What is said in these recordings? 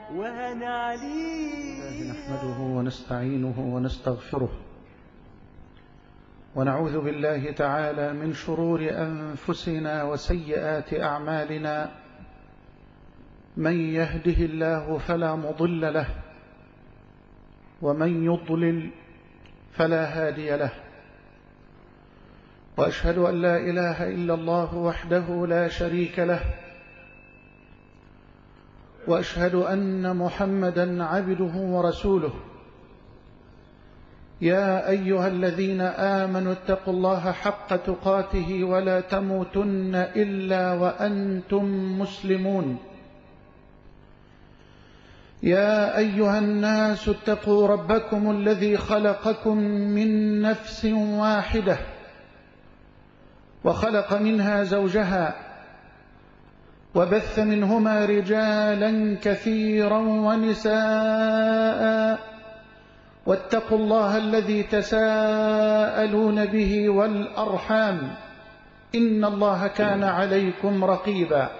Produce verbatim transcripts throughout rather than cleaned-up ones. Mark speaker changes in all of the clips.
Speaker 1: وهن عليه.
Speaker 2: نحمده ونستعينه ونستغفره ونعوذ بالله تعالى من شرور أنفسنا وسيئات أعمالنا. من يهده الله فلا مضل له ومن يضلل فلا هادي له، وأشهد أن لا إله إلا الله وحده لا شريك له، وأشهد أن محمدا عبده ورسوله. يا أيها الذين آمنوا اتقوا الله حق تقاته ولا تموتن إلا وأنتم مسلمون. يا أيها الناس اتقوا ربكم الذي خلقكم من نفس واحدة وخلق منها زوجها وبث منهما رجالا كثيرا ونساء، واتقوا الله الذي تساءلون به والأرحام إن الله كان عليكم رقيبا.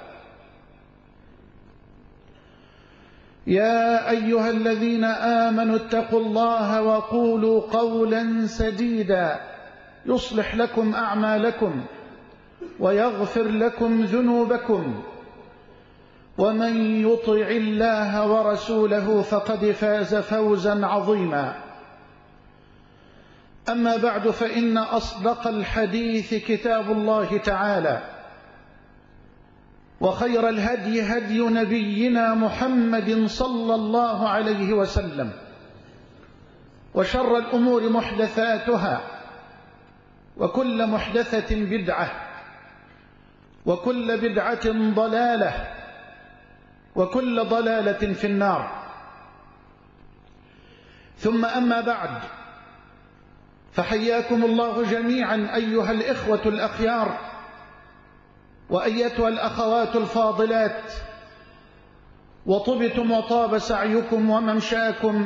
Speaker 2: يا أيها الذين آمنوا اتقوا الله وقولوا قولا سديدا يصلح لكم أعمالكم ويغفر لكم ذنوبكم، ومن يطع الله ورسوله فقد فاز فوزا عظيما. أما بعد، فإن أصدق الحديث كتاب الله تعالى، وخير الهدي هدي نبينا محمد صلى الله عليه وسلم، وشر الأمور محدثاتها، وكل محدثة بدعة، وكل بدعة ضلالة، وكل ضلالة في النار. ثم أما بعد، فحياكم الله جميعا أيها الإخوة الأخيار وأيتها الأخوات الفاضلات، وطبتم وطاب سعيكم وممشاكم،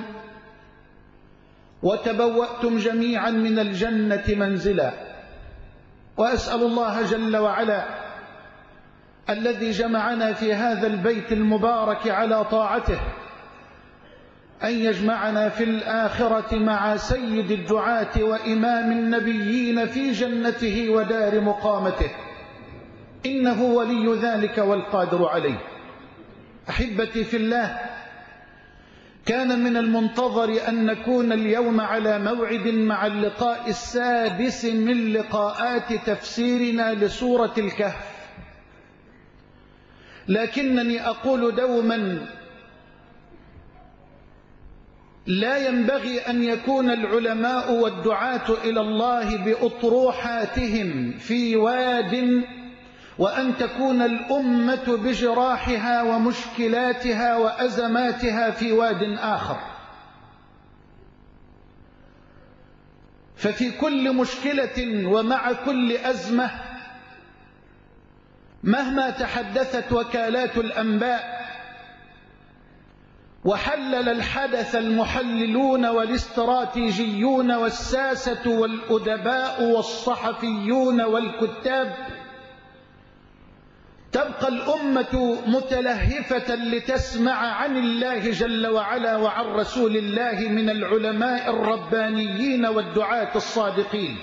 Speaker 2: وتبوأتم جميعا من الجنة منزلا. وأسأل الله جل وعلا الذي جمعنا في هذا البيت المبارك على طاعته أن يجمعنا في الآخرة مع سيد الدعاة وإمام النبيين في جنته ودار مقامته، إنه ولي ذلك والقادر عليه. أحبتي في الله، كان من المنتظر أن نكون اليوم على موعد مع اللقاء السادس من لقاءات تفسيرنا لسورة الكهف، لكنني أقول دوما لا ينبغي أن يكون العلماء والدعاة إلى الله بأطروحاتهم في واد، وأن تكون الأمة بجراحها ومشكلاتها وأزماتها في واد آخر. ففي كل مشكلة ومع كل أزمة، مهما تحدثت وكالات الأنباء وحلل الحدث المحللون والاستراتيجيون والساسة والأدباء والصحفيون والكتاب، تبقى الأمة متلهفة لتسمع عن الله جل وعلا وعن رسول الله من العلماء الربانيين والدعاة الصادقين،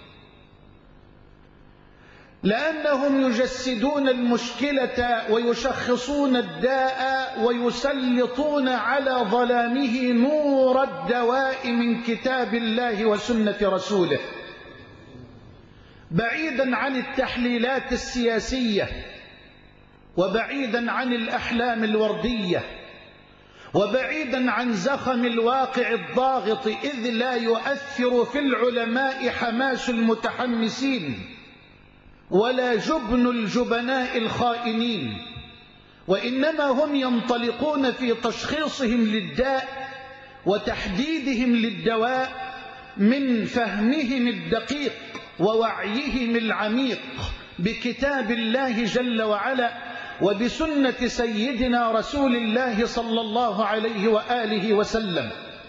Speaker 2: لأنهم يجسدون المشكلة ويشخصون الداء ويسلطون على ظلامه نور الدواء من كتاب الله وسنة رسوله، بعيدا عن التحليلات السياسية، وبعيدا عن الأحلام الوردية، وبعيدا عن زخم الواقع الضاغط، إذ لا يؤثر في العلماء حماس المتحمسين ولا جبن الجبناء الخائنين، وإنما هم ينطلقون في تشخيصهم للداء وتحديدهم للدواء من فهمهم الدقيق ووعيهم العميق بكتاب الله جل وعلا وبسنة سيدنا رسول الله صلى الله عليه وآله وسلم.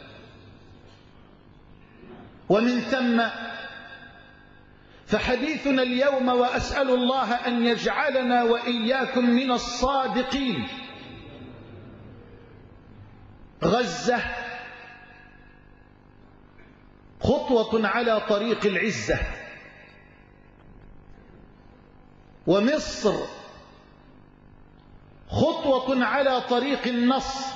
Speaker 2: ومن ثم فحديثنا اليوم، وأسأل الله أن يجعلنا وإياكم من الصادقين، غزة خطوة على طريق العزة، ومصر خطوة على طريق النصر.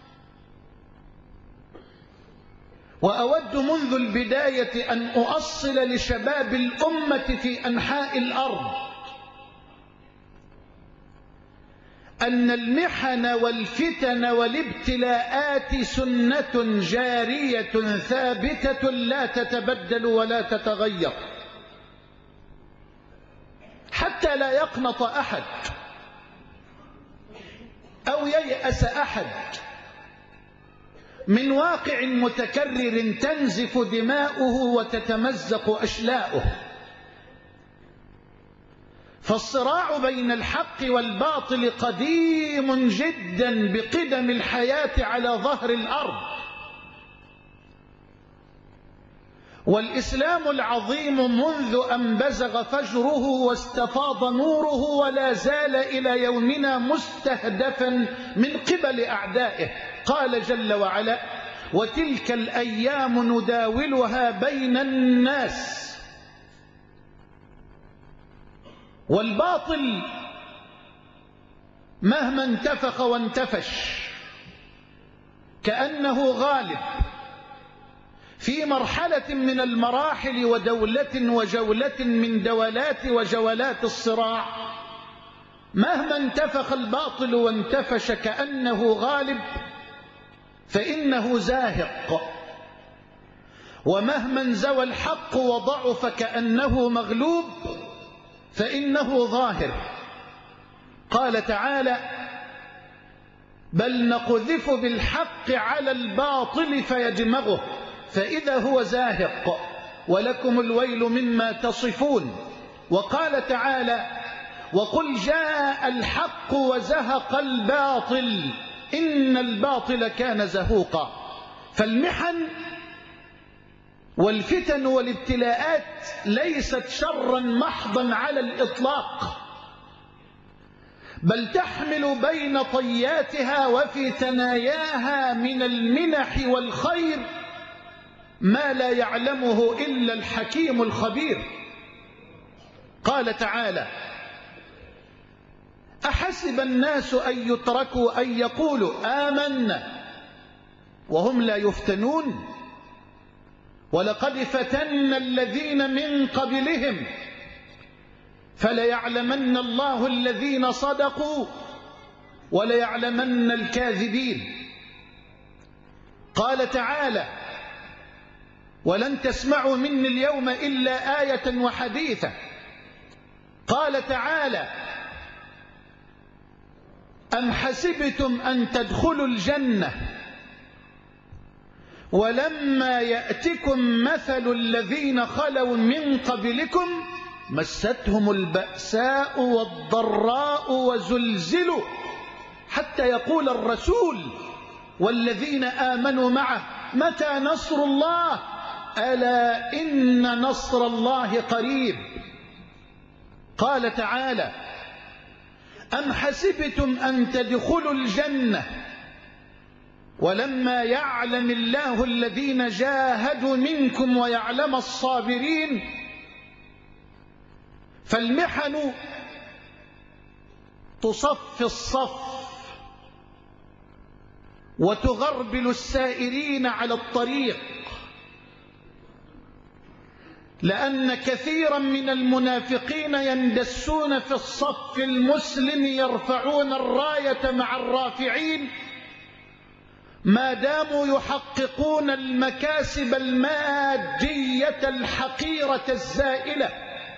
Speaker 2: وأود منذ البداية أن أؤصل لشباب الأمة في أنحاء الأرض أن المحن والفتن والابتلاءات سنة جارية ثابتة لا تتبدل ولا تتغير، حتى لا يقنط أحد أو ييأس أحد من واقع متكرر تنزف دماؤه وتتمزق أشلاؤه. فالصراع بين الحق والباطل قديم جدا بقدم الحياة على ظهر الأرض، والإسلام العظيم منذ أن بزغ فجره واستفاض نوره ولا زال إلى يومنا مستهدفا من قبل أعدائه. قال جل وعلا: وتلك الأيام نداولها بين الناس. والباطل مهما انتفخ وانتفش كأنه غالب في مرحلة من المراحل ودولة وجولة من دولات وجولات الصراع. مهما انتفخ الباطل وانتفش كأنه غالب فإنه زاهق، ومهما انزوى الحق وضعف كأنه مغلوب فإنه ظاهر. قال تعالى: بل نقذف بالحق على الباطل فيدمغه فإذا هو زاهق ولكم الويل مما تصفون. وقال تعالى: وقل جاء الحق وزهق الباطل إن الباطل كان زهوقا. فالمحن والفتن والابتلاءات ليست شرا محضا على الإطلاق، بل تحمل بين طياتها وفي ثناياها من المنح والخير ما لا يعلمه إلا الحكيم الخبير. قال تعالى: أحسب الناس أن يتركوا أن يقولوا آمنا وهم لا يفتنون ولقد فتنا الذين من قبلهم فليعلمن الله الذين صدقوا وليعلمن الكاذبين. قال تعالى: ولن تسمعوا مني اليوم إلا آية وحديثة. قال تعالى: أم حسبتم أن تدخلوا الجنة ولما يأتكم مثل الذين خلوا من قبلكم مستهم البأساء والضراء وزلزلوا حتى يقول الرسول والذين آمنوا معه متى نصر الله ألا إن نصر الله قريب. قال تعالى: أم حسبتم أن تدخلوا الجنة ولما يعلم الله الذين جاهدوا منكم ويعلم الصابرين. فالمحن تصفي الصف وتغربل السائرين على الطريق، لأن كثيرا من المنافقين يندسون في الصف المسلم يرفعون الراية مع الرافعين ما داموا يحققون المكاسب المادية الحقيرة الزائلة.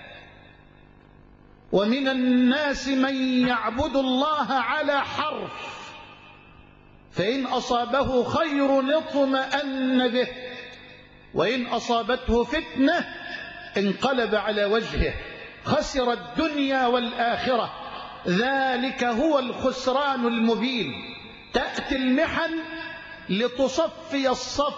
Speaker 2: ومن الناس من يعبد الله على حرف فإن أصابه خير اطمأن به وإن أصابته فتنة انقلب على وجهه خسر الدنيا والآخرة ذلك هو الخسران المبين. تأتي المحن لتصفي الصف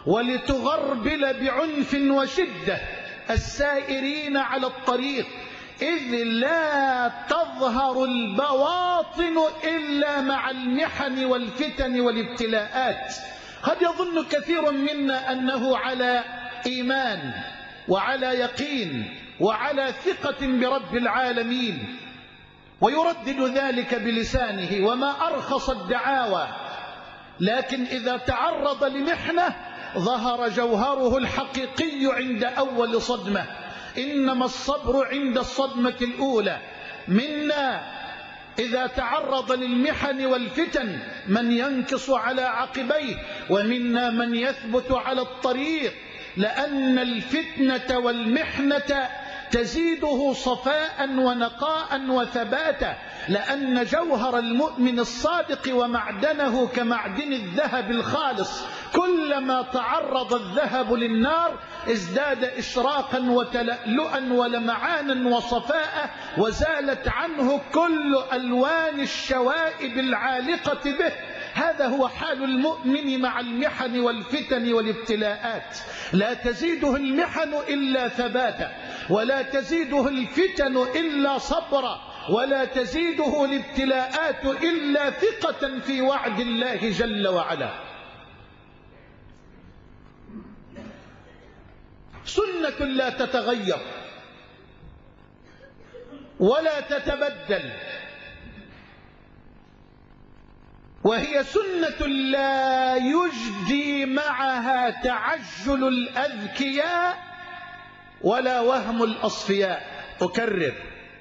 Speaker 2: ولتغربل بعنف وشدة السائرين على الطريق إذ لا تظهر البواطن إلا مع المحن والفتن والابتلاءات. قد يظن كثير منا أنه على إيمان وعلى يقين وعلى ثقة برب العالمين، ويردد ذلك بلسانه وما أرخص الدعاوى، لكن إذا تعرض لمحنة ظهر جوهره الحقيقي عند أول صدمة. إنما الصبر عند الصدمة الأولى. منا إذا تعرض للمحن والفتن من ينكص على عقبيه، ومنا من يثبت على الطريق، لأن الفتنة والمحنة تزيده صفاء ونقاء وثباتا، لأن جوهر المؤمن الصادق ومعدنه كمعدن الذهب الخالص، كلما تعرض الذهب للنار ازداد إشراقا وتلألؤا ولمعانا وصفاء، وزالت عنه كل ألوان الشوائب العالقة به. هذا هو حال المؤمن مع المحن والفتن والابتلاءات. لا تزيده المحن إلا ثباتا، ولا تزيده الفتن إلا صبرا، ولا تزيده الابتلاءات إلا ثقة في وعد الله جل وعلا. سنة لا تتغير ولا تتبدل، وهي سنة لا يجدي معها تعجل الأذكياء ولا وهم الأصفياء. أكرر،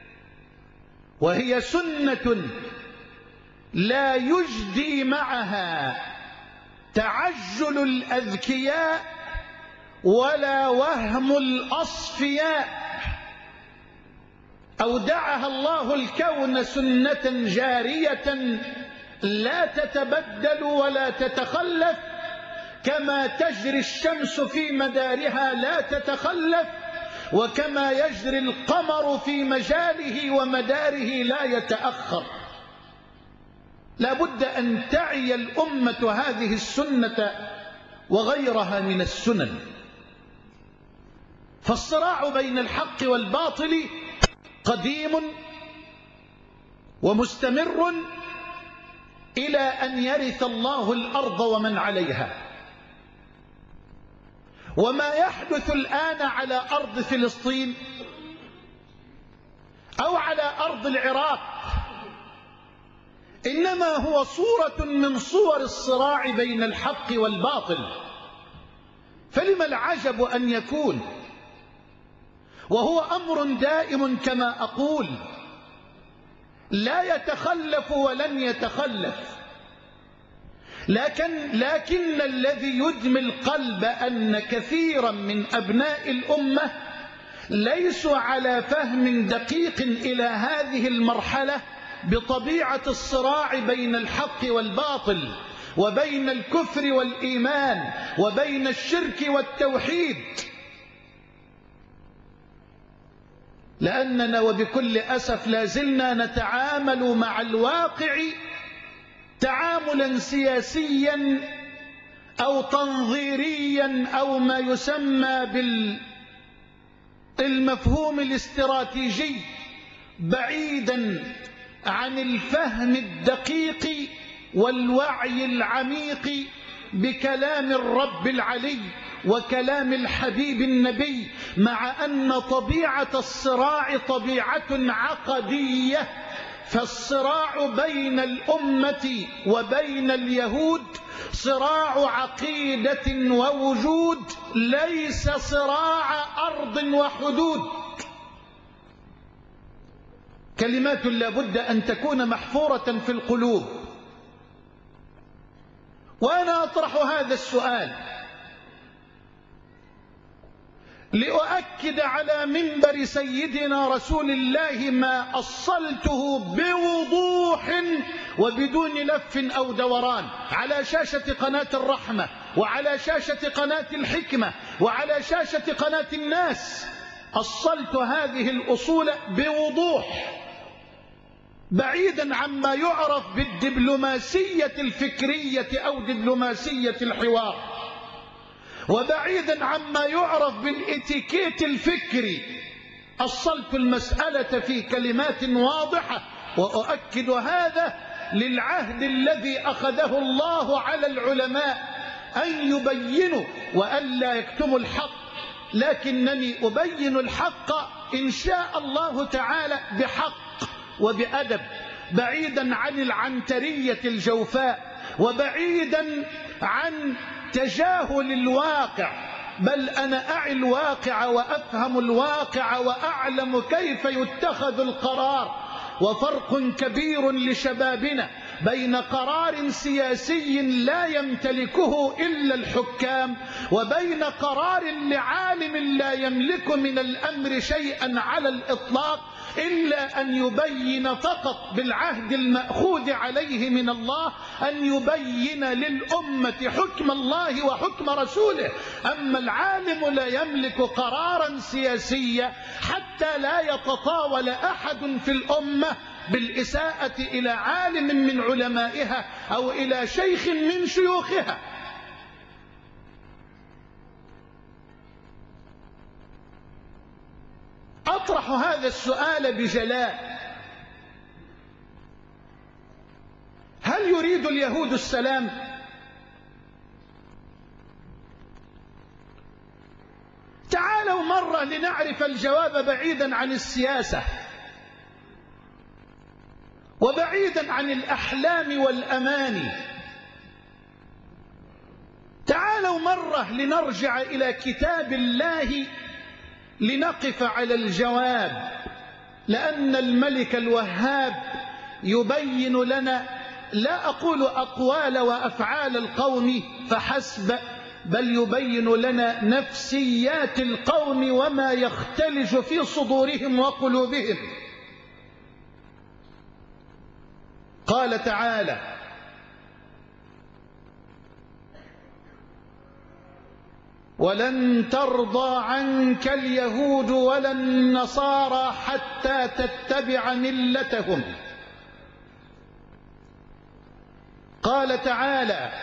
Speaker 2: وهي سنة لا يجدي معها تعجل الأذكياء ولا وهم الأصفياء. أودعها الله الكون سنة جارية لا تتبدل ولا تتخلف، كما تجري الشمس في مدارها لا تتخلف، وكما يجري القمر في مجاله ومداره لا يتأخر. لا بد أن تعي الأمة هذه السنة وغيرها من السنن. فالصراع بين الحق والباطل قديم ومستمر إلى أن يرث الله الأرض ومن عليها. وما يحدث الآن على أرض فلسطين أو على أرض العراق إنما هو صورة من صور الصراع بين الحق والباطل. فلما العجب أن يكون، وهو أمر دائم كما أقول لا يتخلف ولن يتخلف، لكن, لكن الذي يدمي القلب أن كثيرا من أبناء الأمة ليسوا على فهم دقيق إلى هذه المرحلة بطبيعة الصراع بين الحق والباطل، وبين الكفر والإيمان، وبين الشرك والتوحيد. لأننا وبكل أسف لازلنا نتعامل مع الواقع تعاملا سياسيا أو تنظيريا أو ما يسمى بالمفهوم الاستراتيجي، بعيدا عن الفهم الدقيق والوعي العميق بكلام الرب العلي وكلام الحبيب النبي، مع أن طبيعة الصراع طبيعة عقدية. فالصراع بين الأمة وبين اليهود صراع عقيدة ووجود، ليس صراع أرض وحدود. كلمات لا بد أن تكون محفورة في القلوب. وأنا أطرح هذا السؤال لأؤكد على منبر سيدنا رسول الله ما أصلته بوضوح وبدون لف أو دوران على شاشة قناة الرحمة، وعلى شاشة قناة الحكمة، وعلى شاشة قناة الناس. أصلت هذه الأصول بوضوح، بعيدا عما يعرف بالدبلوماسية الفكرية أو دبلوماسية الحوار، وبعيدا عما يعرف بالاتيكيت الفكري أصلت المسألة في كلمات واضحة، وأؤكد هذا للعهد الذي أخذه الله على العلماء أن يبينوا وألا يكتموا الحق، لكنني أبين الحق إن شاء الله تعالى بحق وبأدب، بعيدا عن العنترية الجوفاء وبعيدا عن تجاهل الواقع، بل أنا أعي الواقع وأفهم الواقع وأعلم كيف يتخذ القرار. وفرق كبير لشبابنا بين قرار سياسي لا يمتلكه إلا الحكام وبين قرار لعالم لا يملك من الأمر شيئا على الإطلاق إلا أن يبين فقط بالعهد المأخوذ عليه من الله، أن يبين للأمة حكم الله وحكم رسوله. أما العالم لا يملك قرارا سياسيا حتى لا يتطاول أحد في الأمة بالإساءة إلى عالم من علمائها أو إلى شيخ من شيوخها. أطرح هذا السؤال بجلاء: هل يريد اليهود السلام؟ تعالوا مرة لنعرف الجواب بعيدا عن السياسة وبعيدا عن الأحلام والأماني. تعالوا مرة لنرجع إلى كتاب الله لنقف على الجواب، لأن الملك الوهاب يبين لنا، لا أقول أقوال وأفعال القوم فحسب، بل يبين لنا نفسيات القوم وما يختلج في صدورهم وقلوبهم. قال تعالى: ولن ترضى عنك اليهود ولا النصارى حتى تتبع ملتهم. قال تعالى: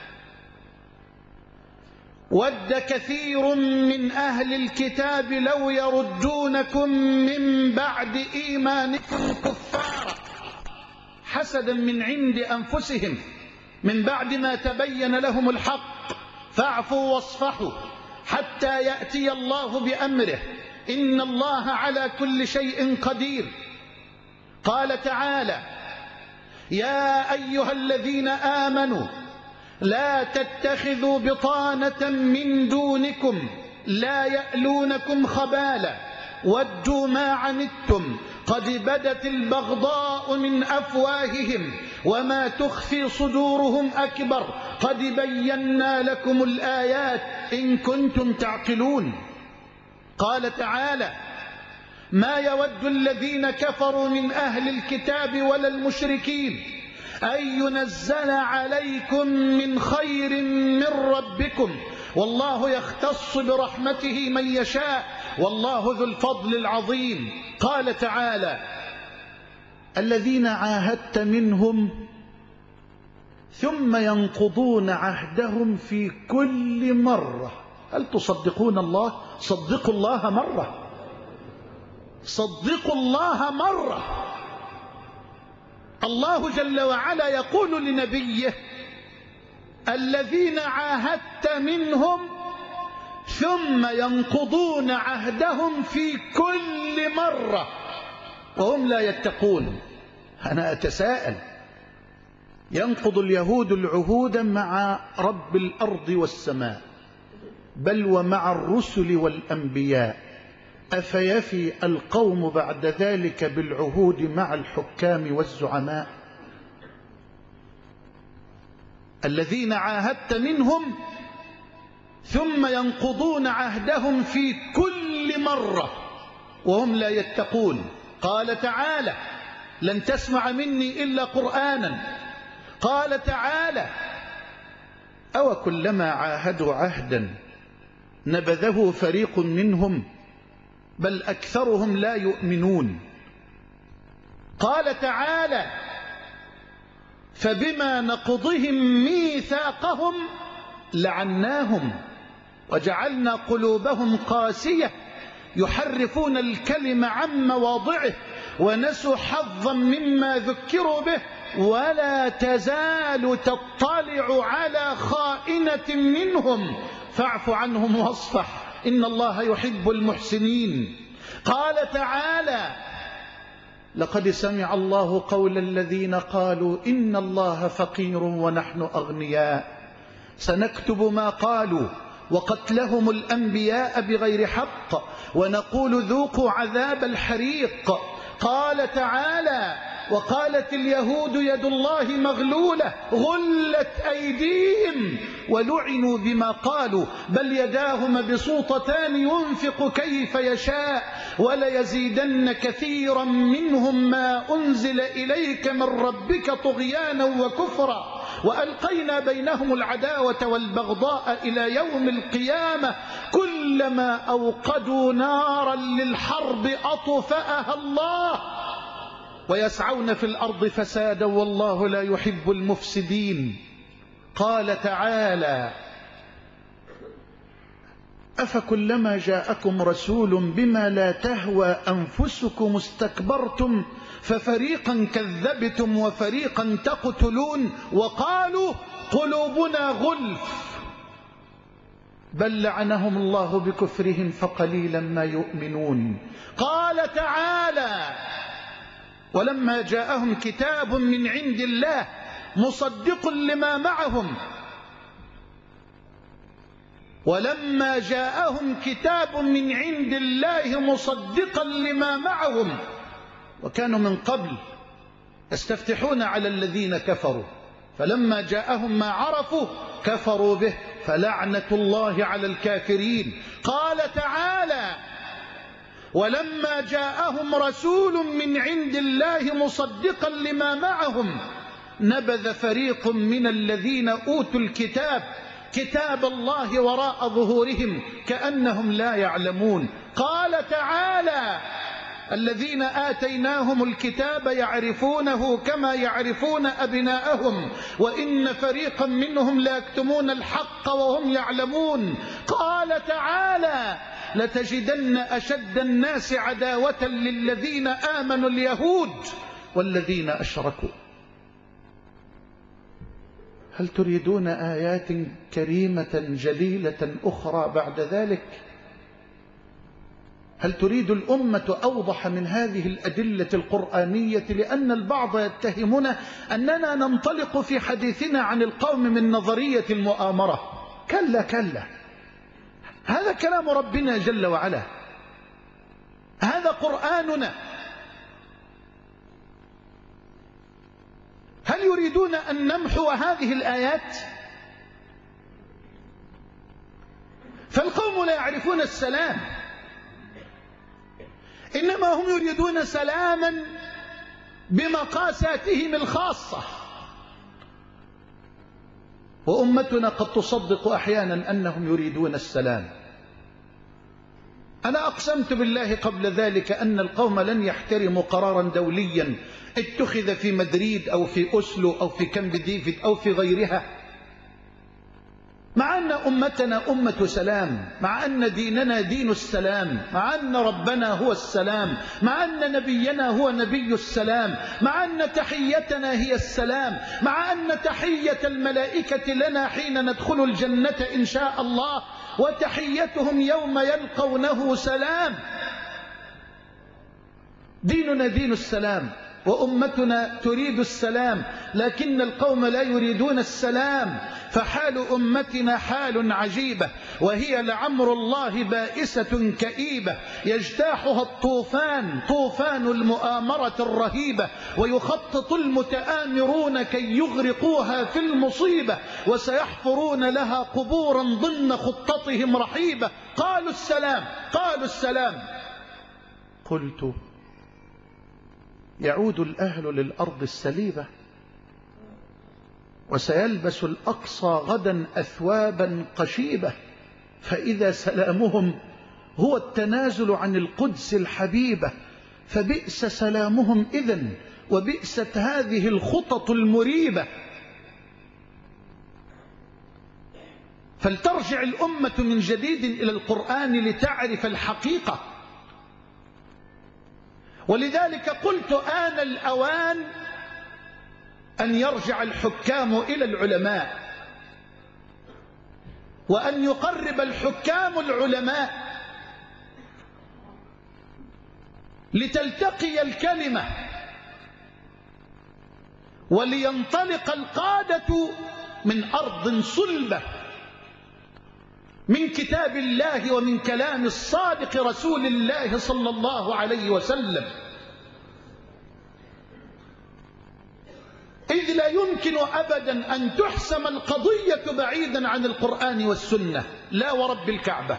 Speaker 2: ود كثير من أهل الكتاب لو يردونكم من بعد إيمانكم كفارا حسدا من عند أنفسهم من بعد ما تبين لهم الحق فاعفوا واصفحوا حتى يأتي الله بأمره إن الله على كل شيء قدير. قال تعالى: يا أيها الذين آمنوا لا تتخذوا بطانة من دونكم لا يألونكم خبالا ودوا ما عنتم قد بدت البغضاء من أفواههم وما تخفي صدورهم أكبر قد بينا لكم الآيات إن كنتم تعقلون. قال تعالى: ما يود الذين كفروا من أهل الكتاب ولا المشركين أن ينزل عليكم من خير من ربكم والله يختص برحمته من يشاء والله ذو الفضل العظيم. قال تعالى: الذين عاهدت منهم ثم ينقضون عهدهم في كل مرة. هل تصدقون الله؟ صدقوا الله مرة، صدقوا الله مرة. الله جل وعلا يقول لنبيه: الذين عاهدت منهم ثم ينقضون عهدهم في كل مرة وهم لا يتقون. أنا أتساءل، ينقض اليهود العهود مع رب الأرض والسماء بل ومع الرسل والأنبياء، أفيفي القوم بعد ذلك بالعهود مع الحكام والزعماء؟ الذين عاهدت منهم ثم ينقضون عهدهم في كل مرة وهم لا يتقون. قال تعالى: لن تسمع مني إلا قرآنا. قال تعالى: أو كلما عاهدوا عهدا نبذه فريق منهم بل أكثرهم لا يؤمنون. قال تعالى: فبما نقضهم ميثاقهم لعناهم وجعلنا قلوبهم قاسية يحرفون الكلم عن مواضعه ونسوا حظا مما ذكروا به، ولا تزال تطلع على خائنة منهم فاعف عنهم واصفح إن الله يحب المحسنين. قال تعالى: لقد سمع الله قول الذين قالوا إن الله فقير ونحن أغنياء سنكتب ما قالوا وقتلهم الأنبياء بغير حق ونقول ذوقوا عذاب الحريق. قال تعالى: وقالت اليهود يد الله مغلولة غلت أيديهم ولعنوا بما قالوا بل يداه مبسوطتان ينفق كيف يشاء وليزيدن كثيرا منهم ما أنزل إليك من ربك طغيانا وكفرا وألقينا بينهم العداوة والبغضاء إلى يوم القيامة كلما أوقدوا نارا للحرب أطفأها الله ويسعون في الأرض فسادا والله لا يحب المفسدين. قال تعالى: أفكلما جاءكم رسول بما لا تهوى أنفسكم استكبرتم ففريقا كذبتم وفريقا تقتلون وقالوا قلوبنا غلف بل لعنهم الله بكفرهم فقليلا ما يؤمنون. قال تعالى: ولما جاءهم كتاب من عند الله مصدق لما معهم ولما جاءهم كتاب من عند الله مصدقا لما معهم وكانوا من قبل يستفتحون على الذين كفروا فلما جاءهم ما عرفوا كفروا به فلعنة الله على الكافرين. قال تعالى: ولما جاءهم رسول من عند الله مصدقا لما معهم نبذ فريق من الذين أوتوا الكتاب كتاب الله وراء ظهورهم كأنهم لا يعلمون. قال تعالى: الذين آتيناهم الكتاب يعرفونه كما يعرفون أبناءهم وإن فريقا منهم لا يكتمون الحق وهم يعلمون. قال تعالى: لتجدن أشد الناس عداوة للذين آمنوا اليهود والذين أشركوا. هل تريدون آيات كريمة جليلة أخرى بعد ذلك؟ هل تريد الأمة أوضح من هذه الأدلة القرآنية؟ لأن البعض يتهمنا أننا ننطلق في حديثنا عن القوم من نظرية المؤامرة. كلا كلا، هذا كلام ربنا جل وعلا، هذا قرآننا. هل يريدون أن نمحو هذه الآيات؟ فالقوم لا يعرفون السلام، إنما هم يريدون سلاما بمقاساتهم الخاصة، وأمتنا قد تصدق أحيانا أنهم يريدون السلام. أنا أقسمت بالله قبل ذلك أن القوم لن يحترموا قرارا دوليا اتخذ في مدريد أو في أسلو أو في كامب ديفيد أو في غيرها، مع أن أمتنا أمة سلام، مع أن ديننا دين السلام، مع أن ربنا هو السلام، مع أن نبينا هو نبي السلام، مع أن تحيتنا هي السلام، مع أن تحية الملائكة لنا حين ندخل الجنة إن شاء الله وتحيتهم يوم يلقونه سلام. ديننا دين السلام وأمتنا تريد السلام، لكن القوم لا يريدون السلام. فحال أمتنا حال عجيبة، وهي لعمر الله بائسة كئيبة يجتاحها الطوفان، طوفان المؤامرة الرهيبة، ويخطط المتآمرون كي يغرقوها في المصيبة، وسيحفرون لها قبورا ضمن خطتهم رحيبة. قالوا السلام، قالوا السلام. قلت: يعود الأهل للأرض السليبة وسيلبس الأقصى غدا أثوابا قشيبة، فإذا سلامهم هو التنازل عن القدس الحبيبة، فبئس سلامهم إذن وبئست هذه الخطط المريبة. فلترجع الأمة من جديد إلى القرآن لتعرف الحقيقة، ولذلك قلت آن الأوان أن يرجع الحكام إلى العلماء، وأن يقرب الحكام العلماء لتلتقي الكلمة، ولينطلق القادة من أرض صلبة من كتاب الله ومن كلام الصادق رسول الله صلى الله عليه وسلم، إذ لا يمكن أبدا أن تحسم القضية بعيدا عن القرآن والسنة، لا ورب الكعبة.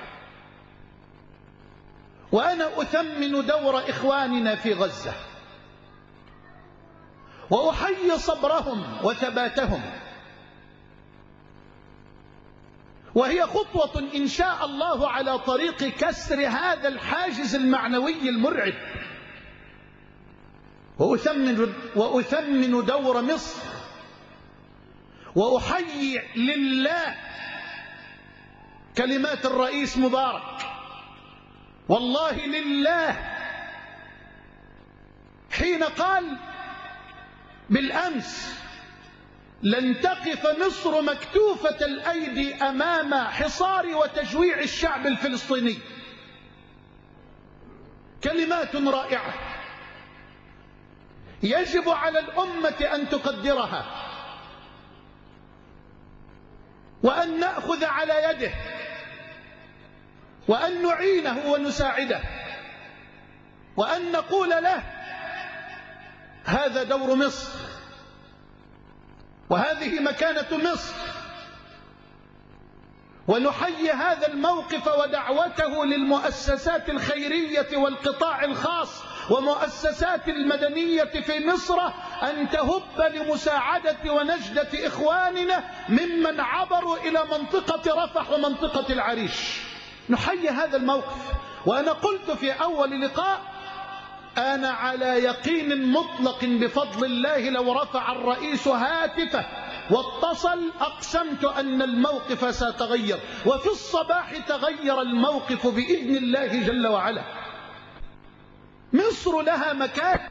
Speaker 2: وأنا أثمن دور إخواننا في غزة، وأحيي صبرهم وثباتهم، وهي خطوة إن شاء الله على طريق كسر هذا الحاجز المعنوي المرعب. وأثمن, وأثمن دور مصر، وأحيي لله كلمات الرئيس مبارك، والله لله، حين قال بالأمس لن تقف مصر مكتوفة الأيدي أمام حصار وتجويع الشعب الفلسطيني. كلمات رائعة يجب على الأمة أن تقدرها، وأن نأخذ على يده، وأن نعينه ونساعده، وأن نقول له هذا دور مصر، وهذه مكانة مصر، ونحيي هذا الموقف ودعوته للمؤسسات الخيرية والقطاع الخاص ومؤسسات المدنية في مصر أن تهب لمساعدة ونجدة إخواننا ممن عبروا إلى منطقة رفح ومنطقة العريش. نحيي هذا الموقف. وأنا قلت في أول لقاء أنا على يقين مطلق بفضل الله لو رفع الرئيس هاتفه واتصل أقسمت أن الموقف سيتغير، وفي الصباح تغير الموقف بإذن الله جل وعلا. مصر لها مكان،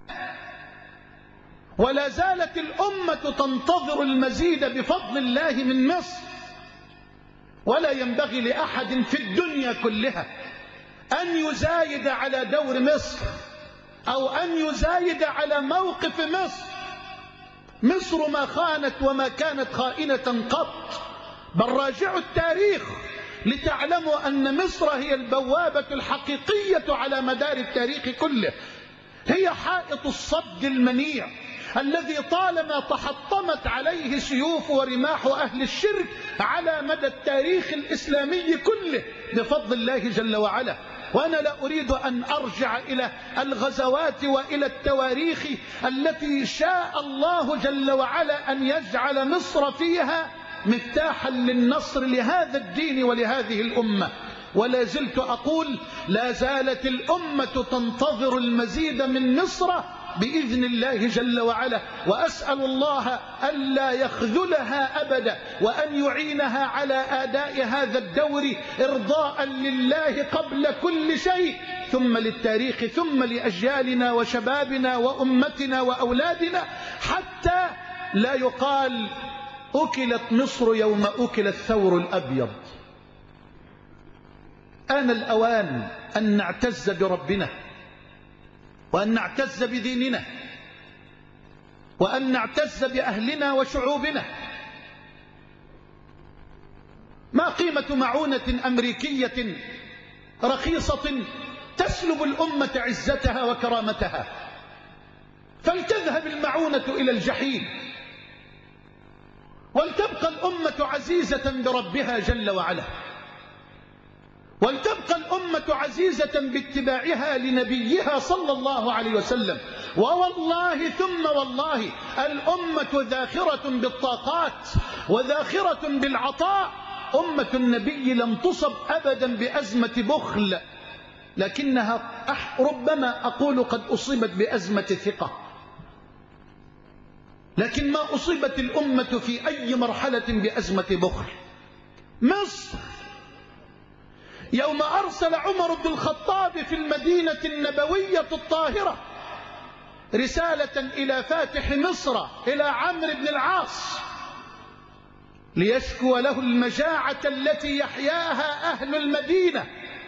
Speaker 2: ولا زالت الأمة تنتظر المزيد بفضل الله من مصر، ولا ينبغي لأحد في الدنيا كلها أن يزايد على دور مصر أو أن يزايد على موقف مصر. مصر ما خانت وما كانت خائنة قط، بل راجعوا التاريخ لتعلموا أن مصر هي البوابة الحقيقية على مدار التاريخ كله، هي حائط الصد المنيع الذي طالما تحطمت عليه سيوف ورماح أهل الشرك على مدى التاريخ الإسلامي كله بفضل الله جل وعلا. وأنا لا أريد أن أرجع إلى الغزوات وإلى التواريخ التي شاء الله جل وعلا أن يجعل مصر فيها مفتاحا للنصر لهذا الدين ولهذه الأمة. ولا زلت أقول لا زالت الأمة تنتظر المزيد من مصر بإذن الله جل وعلا، وأسأل الله ألا يخذلها أبدا، وأن يعينها على أداء هذا الدور إرضاء لله قبل كل شيء، ثم للتاريخ، ثم لأجيالنا وشبابنا وأمتنا وأولادنا، حتى لا يقال أكلت مصر يوم أكل الثور الأبيض. آن الأوان أن نعتز بربنا، وأن نعتز بديننا، وأن نعتز بأهلنا وشعوبنا. ما قيمة معونة أمريكية رخيصة تسلب الأمة عزتها وكرامتها؟ فلتذهب المعونة إلى الجحيم، ولتبقى الأمة عزيزة بربها جل وعلا، ولتبقى الأمة عزيزة باتباعها لنبيها صلى الله عليه وسلم. ووالله ثم والله الأمة ذاخرة بالطاقات وذاخرة بالعطاء. أمة النبي لم تصب أبدا بأزمة بخل، لكنها ربما أقول قد أصيبت بأزمة ثقة، لكن ما أصيبت الأمة في أي مرحلة بأزمة بخل. مصر يوم أرسل عمر بن الخطاب في المدينة النبوية الطاهرة رسالة إلى فاتح مصر إلى عمرو بن العاص ليشكو له المجاعة التي يحياها أهل المدينة.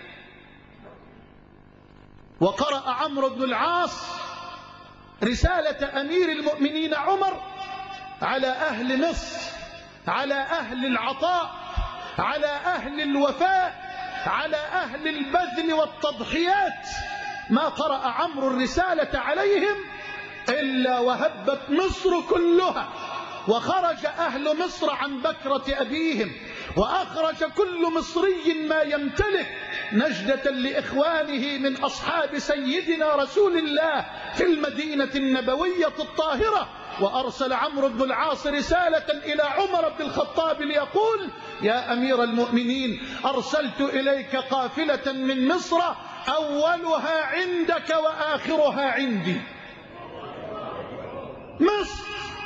Speaker 2: وقرأ عمرو بن العاص رسالة أمير المؤمنين عمر على أهل مصر، على أهل العطاء، على أهل الوفاء، على أهل البذل والتضحيات. ما قرأ عمرو الرسالة عليهم إلا وهبت مصر كلها، وخرج أهل مصر عن بكرة أبيهم، وأخرج كل مصري ما يمتلك نجدة لإخوانه من أصحاب سيدنا رسول الله في المدينة النبوية الطاهرة. وأرسل عمرو بن العاص رسالة إلى عمر بن الخطاب ليقول: يا أمير المؤمنين، أرسلت إليك قافلة من مصر أولها عندك وآخرها عندي. مصر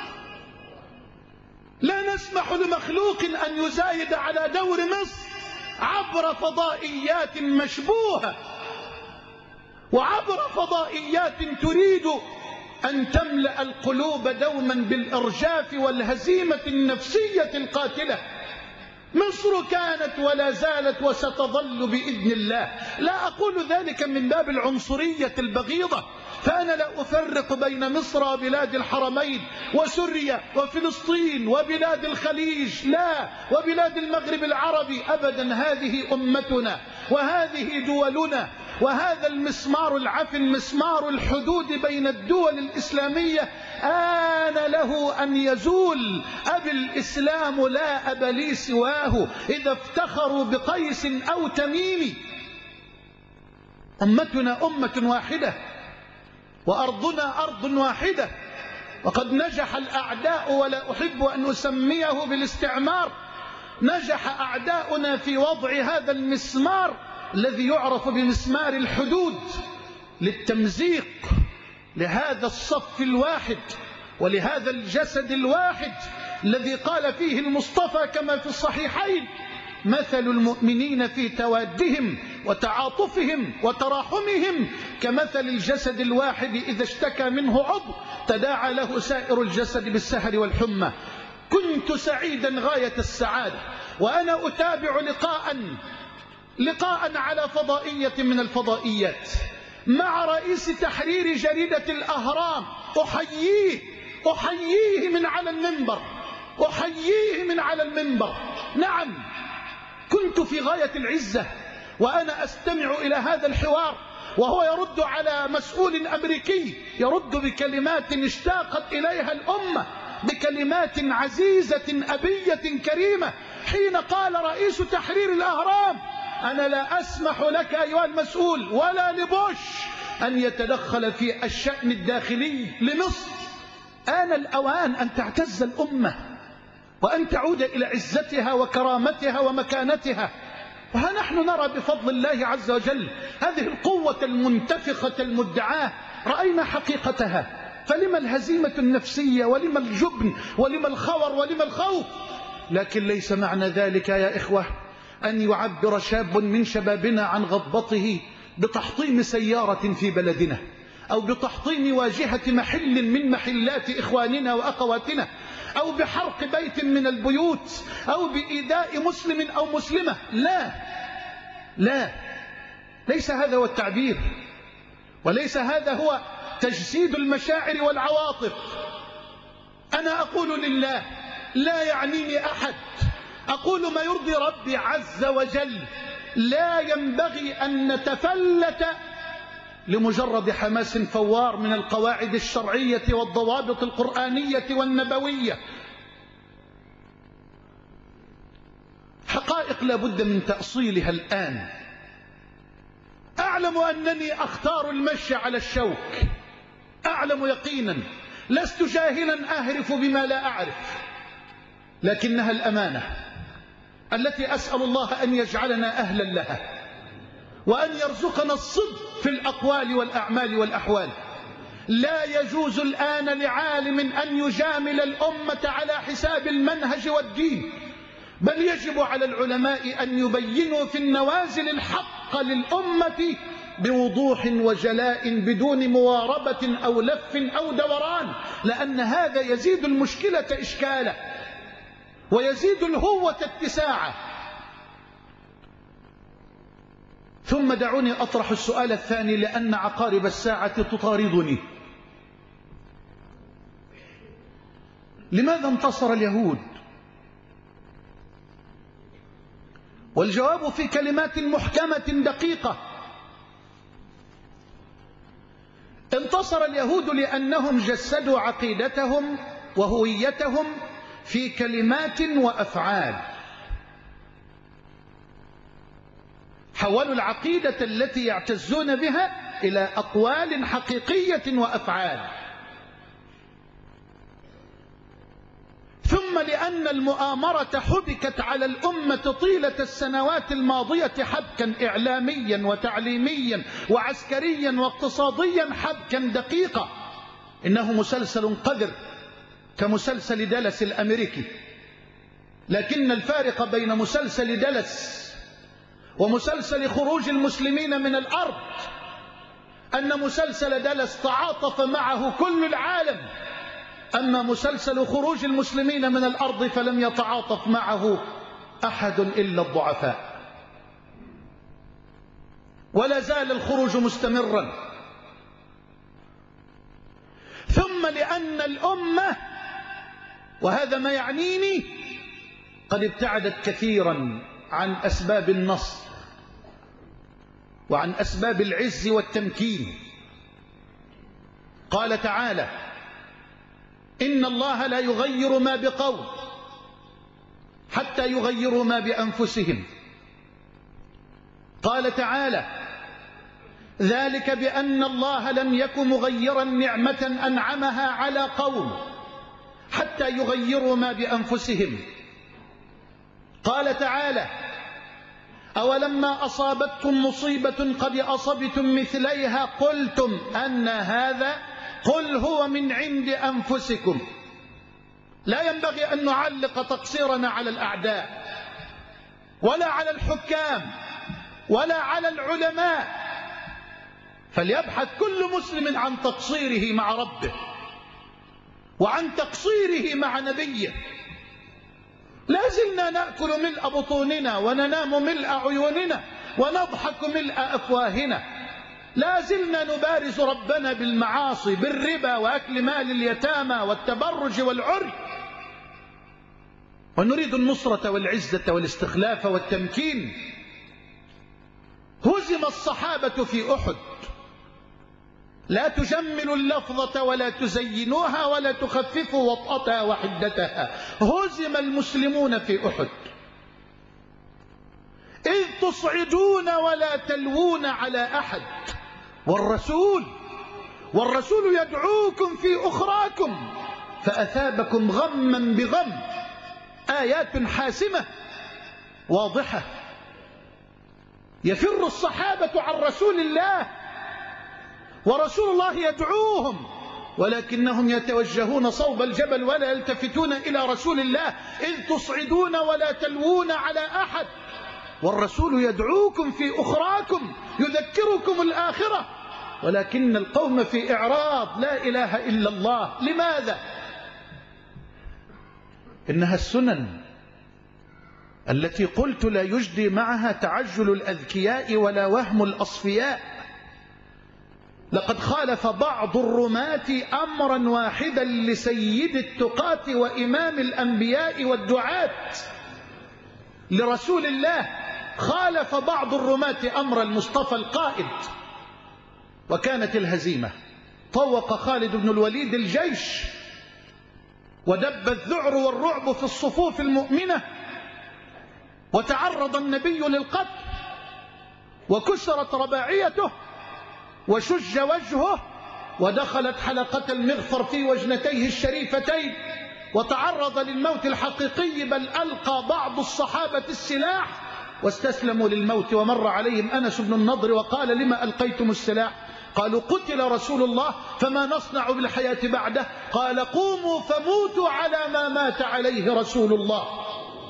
Speaker 2: لا نسمح لمخلوق أن يزايد على دور مصر عبر فضائيات مشبوهة، وعبر فضائيات تريد أن تملأ القلوب دوما بالإرجاف والهزيمة النفسية القاتلة. مصر كانت ولا زالت وستظل بإذن الله. لا أقول ذلك من باب العنصرية البغيضة، فأنا لا أفرق بين مصر وبلاد الحرمين وسوريا وفلسطين وبلاد الخليج، لا، وبلاد المغرب العربي أبدا. هذه أمتنا وهذه دولنا، وهذا المسمار العفن، مسمار الحدود بين الدول الإسلامية، آن له أن يزول. أبي الإسلام لا أب لي سواه إذا افتخروا بقيس أو تميم. أمتنا أمة واحدة، وأرضنا أرض واحدة. وقد نجح الأعداء، ولا أحب أن أسميه بالاستعمار، نجح أعداؤنا في وضع هذا المسمار الذي يعرف بمسمار الحدود للتمزيق لهذا الصف الواحد ولهذا الجسد الواحد الذي قال فيه المصطفى كما في الصحيحين: مثل المؤمنين في توادهم وتعاطفهم وتراحمهم كمثل الجسد الواحد إذا اشتكى منه عضو تداعى له سائر الجسد بالسهر والحمى. كنت سعيدا غاية السعادة وأنا أتابع لقاء لقاء على فضائية من الفضائيات مع رئيس تحرير جريدة الأهرام. أحييه أحييه من على المنبر، أحييه من على المنبر. نعم، كنت في غاية العزة وأنا أستمع إلى هذا الحوار، وهو يرد على مسؤول أمريكي يرد بكلمات اشتاقت إليها الأمة، بكلمات عزيزة أبية كريمة، حين قال رئيس تحرير الأهرام: أنا لا أسمح لك أيها المسؤول ولا لبوش أن يتدخل في الشأن الداخلي لمصر. آن الأوان أن تعتز الأمة وأن تعود إلى عزتها وكرامتها ومكانتها. وها نحن نرى بفضل الله عز وجل هذه القوة المنتفخة المدعاة، رأينا حقيقتها. فلما الهزيمة النفسية ولما الجبن ولما الخور ولما الخوف؟ لكن ليس معنى ذلك يا إخوة أن يعبر شاب من شبابنا عن غضبته بتحطيم سيارة في بلدنا، أو بتحطيم واجهة محل من محلات إخواننا وأخواتنا، أو بحرق بيت من البيوت، أو بإيذاء مسلم أو مسلمة. لا لا، ليس هذا هو التعبير، وليس هذا هو تجسيد المشاعر والعواطف. أنا أقول لله لا يعنيني أحد، أقول ما يرضي ربي عز وجل. لا ينبغي أن نتفلت لمجرد حماس فوار من القواعد الشرعية والضوابط القرآنية والنبوية. حقائق لابد من تأصيلها الآن. أعلم أنني أختار المشي على الشوك، أعلم يقينا، لست جاهلا أهرف بما لا أعرف، لكنها الأمانة التي أسأل الله أن يجعلنا أهلا لها، وأن يرزقنا الصدق في الأقوال والأعمال والأحوال. لا يجوز الآن لعالم أن يجامل الأمة على حساب المنهج والدين، بل يجب على العلماء أن يبينوا في النوازل الحق للأمة بوضوح وجلاء بدون مواربة أو لف أو دوران، لأن هذا يزيد المشكلة إشكالا ويزيد الهوة اتساعا. ثم دعوني أطرح السؤال الثاني، لأن عقارب الساعة تطاردني: لماذا انتصر اليهود؟ والجواب في كلمات محكمة دقيقة: انتصر اليهود لأنهم جسدوا عقيدتهم وهويتهم في كلمات وأفعال، حولوا العقيدة التي يعتزون بها إلى أقوال حقيقية وأفعال. ثم لأن المؤامرة حبكت على الأمة طيلة السنوات الماضية حبكا إعلاميا وتعليميا وعسكريا واقتصاديا حبكا دقيقا. إنه مسلسل قذر كمسلسل دالاس الأمريكي، لكن الفارق بين مسلسل دالاس ومسلسل خروج المسلمين من الأرض أن مسلسل دالاس تعاطف معه كل العالم، أما مسلسل خروج المسلمين من الأرض فلم يتعاطف معه أحد إلا الضعفاء. ولا زال الخروج مستمرا. ثم لأن الأمة، وهذا ما يعنيني، قد ابتعدت كثيرا عن أسباب النصر وعن أسباب العز والتمكين. قال تعالى: إن الله لا يغير ما بقوم حتى يغيروا ما بأنفسهم. قال تعالى: ذلك بأن الله لم يك مغيرا نعمة أنعمها على قوم حتى يغيروا ما بأنفسهم. قال تعالى: أولما أصابتكم مصيبة قد أصبتم مثليها قلتم أن هذا قل هو من عند أنفسكم. لا ينبغي أن نعلق تقصيرنا على الأعداء ولا على الحكام ولا على العلماء، فليبحث كل مسلم عن تقصيره مع ربه وعن تقصيره مع نبيه. لا زلنا نأكل ملء بطوننا وننام ملء عيوننا ونضحك ملء أفواهنا، لا زلنا نبارز ربنا بالمعاصي، بالربا وأكل مال اليتامى والتبرج والعري، ونريد النصرة والعزة والاستخلاف والتمكين. هزم الصحابة في أحد. لا تجملوا اللفظة ولا تزينوها ولا تخففوا وطأتها وحدتها. هزم المسلمون في أحد إذ تصعدون ولا تلوون على أحد، والرسول والرسول يدعوكم في أخراكم فأثابكم غما بغم. آيات حاسمة واضحة. يفر الصحابة عن رسول الله ورسول الله يدعوهم، ولكنهم يتوجهون صوب الجبل ولا يلتفتون إلى رسول الله. إذ تصعدون ولا تلوون على أحد، والرسول يدعوكم في أخراكم يذكركم الآخرة، ولكن القوم في إعراض. لا إله إلا الله. لماذا؟ إنها السنن التي قلت لا يجدي معها تعجل الأذكياء ولا وهم الأصفياء. لقد خالف بعض الرماة أمرا واحدا لسيد التقاة وإمام الأنبياء والدعاة لرسول الله. خالف بعض الرماة أمر المصطفى القائد، وكانت الهزيمة. طوق خالد بن الوليد الجيش ودب الذعر والرعب في الصفوف المؤمنة، وتعرض النبي للقتل وكسرت رباعيته وشج وجهه، ودخلت حلقة المغفر في وجنتيه الشريفتين، وتعرض للموت الحقيقي، بل ألقى بعض الصحابة السلاح واستسلموا للموت. ومر عليهم أنس بن النضر وقال: لما ألقيتم السلاح؟ قالوا: قتل رسول الله فما نصنع بالحياة بعده؟ قال: قوموا فموتوا على ما مات عليه رسول الله.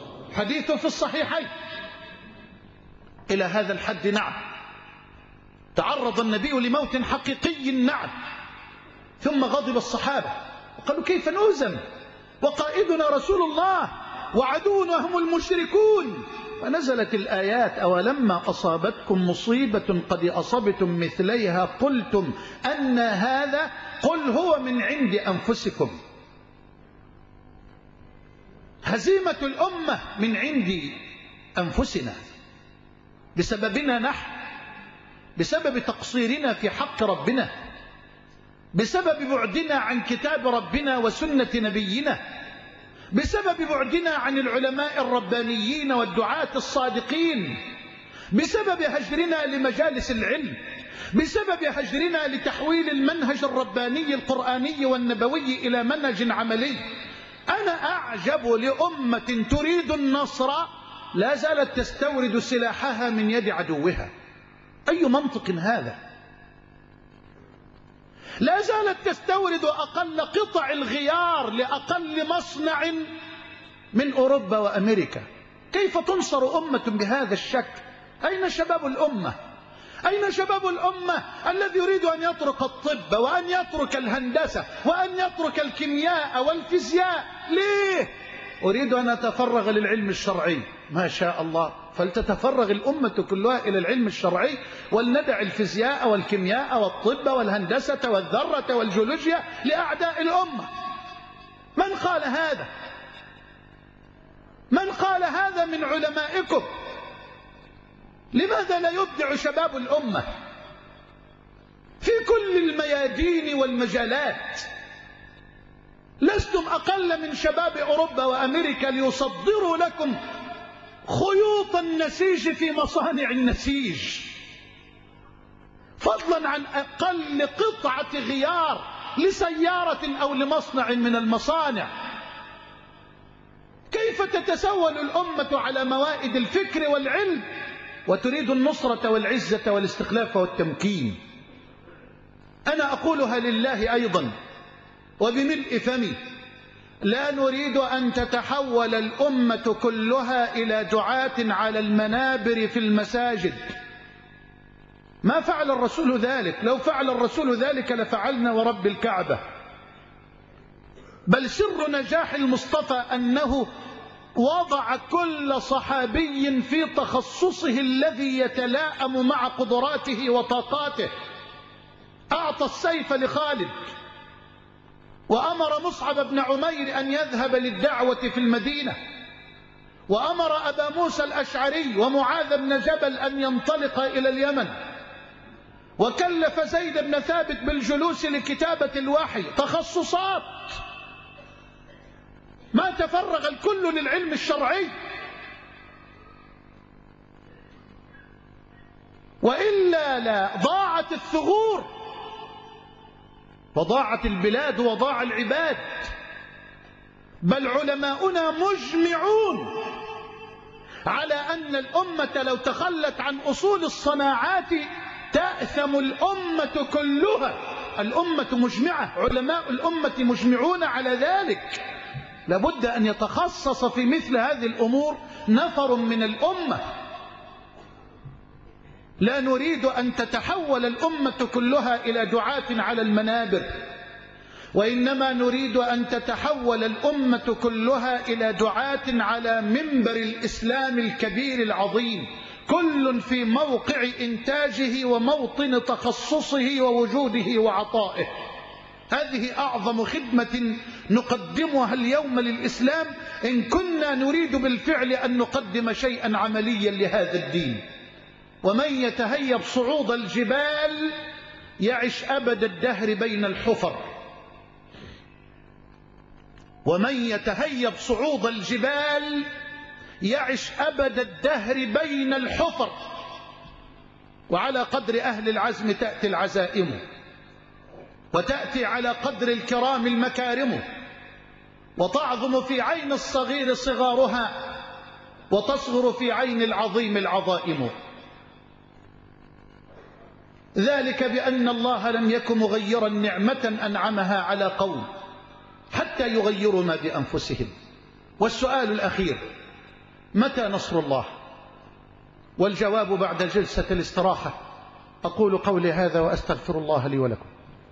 Speaker 2: حديث في الصحيحين. إلى هذا الحد نعم. تعرض النبي لموت حقيقي نعم، ثم غضب الصحابة وقالوا كيف نهزم وقائدنا رسول الله وعدونا هم المشركون؟ فنزلت الآيات: أولما أصابتكم مصيبة قد أصبتم مثليها قلتم أن هذا قل هو من عند أنفسكم. هزيمة الأمة من عند أنفسنا بسببنا نحن، بسبب تقصيرنا في حق ربنا، بسبب بعدنا عن كتاب ربنا وسنة نبينا، بسبب بعدنا عن العلماء الربانيين والدعاة الصادقين، بسبب هجرنا لمجالس العلم، بسبب هجرنا لتحويل المنهج الرباني القرآني والنبوي إلى منهج عملي. أنا أعجب لأمة تريد النصر لا زالت تستورد سلاحها من يد عدوها. أي منطق هذا؟ لا زالت تستورد أقل قطع الغيار لأقل مصنع من أوروبا وأمريكا. كيف تنصر أمة بهذا الشكل؟ أين شباب الأمة؟ أين شباب الأمة الذي يريد أن يترك الطب وأن يترك الهندسة وأن يترك الكيمياء والفيزياء؟ ليه؟ أريد أن أتفرغ للعلم الشرعي. ما شاء الله، فلتتفرغ الأمة كلها إلى العلم الشرعي، ولندع الفيزياء والكيمياء والطب والهندسة والذرة والجيولوجيا لأعداء الأمة. من قال هذا؟ من قال هذا من علمائكم؟ لماذا لا يبدع شباب الأمة في كل الميادين والمجالات؟ لستم أقل من شباب أوروبا وأمريكا ليصدروا لكم خيوط النسيج في مصانع النسيج، فضلا عن أقل قطعة غيار لسيارة أو لمصنع من المصانع. كيف تتسول الأمة على موائد الفكر والعلم وتريد النصرة والعزة والاستخلاف والتمكين؟ أنا أقولها لله أيضا وبملء فمي: لا نريد أن تتحول الأمة كلها إلى دعاة على المنابر في المساجد. ما فعل الرسول ذلك، لو فعل الرسول ذلك لفعلنا ورب الكعبة. بل سر نجاح المصطفى أنه وضع كل صحابي في تخصصه الذي يتلائم مع قدراته وطاقاته. أعطى السيف لخالد، وأمر مصعب بن عمير أن يذهب للدعوة في المدينة، وأمر أبا موسى الأشعري ومعاذ بن جبل أن ينطلق إلى اليمن، وكلف زيد بن ثابت بالجلوس لكتابة الوحي. تخصصات. ما تفرغ الكل للعلم الشرعي، وإلا لا ضاعت الثغور وضاعت البلاد وضاع العباد. بل علماؤنا مجمعون على أن الأمة لو تخلت عن أصول الصناعات تأثم الأمة كلها. الأمة مجمعة، علماء الأمة مجمعون على ذلك. لابد أن يتخصص في مثل هذه الأمور نفر من الأمة. لا نريد أن تتحول الأمة كلها إلى دعاة على المنابر، وإنما نريد أن تتحول الأمة كلها إلى دعاة على منبر الإسلام الكبير العظيم، كل في موقع إنتاجه وموطن تخصصه ووجوده وعطائه. هذه أعظم خدمة نقدمها اليوم للإسلام إن كنا نريد بالفعل أن نقدم شيئا عمليا لهذا الدين. ومن يتهيب صعود الجبال يعش أبد الدهر بين الحفر. ومن يتهيب صعود الجبال يعش أبد الدهر بين الحفر. وعلى قدر أهل العزم تأتي العزائم، وتأتي على قدر الكرام المكارم، وتعظم في عين الصغير صغارها، وتصغر في عين العظيم العظائم. ذلك بأن الله لم يكن مغيرا نعمة أنعمها على قوم حتى يغيروا ما بأنفسهم. والسؤال الأخير: متى نصر الله؟ والجواب بعد جلسة الاستراحة أقول قولي هذا وأستغفر الله لي ولكم.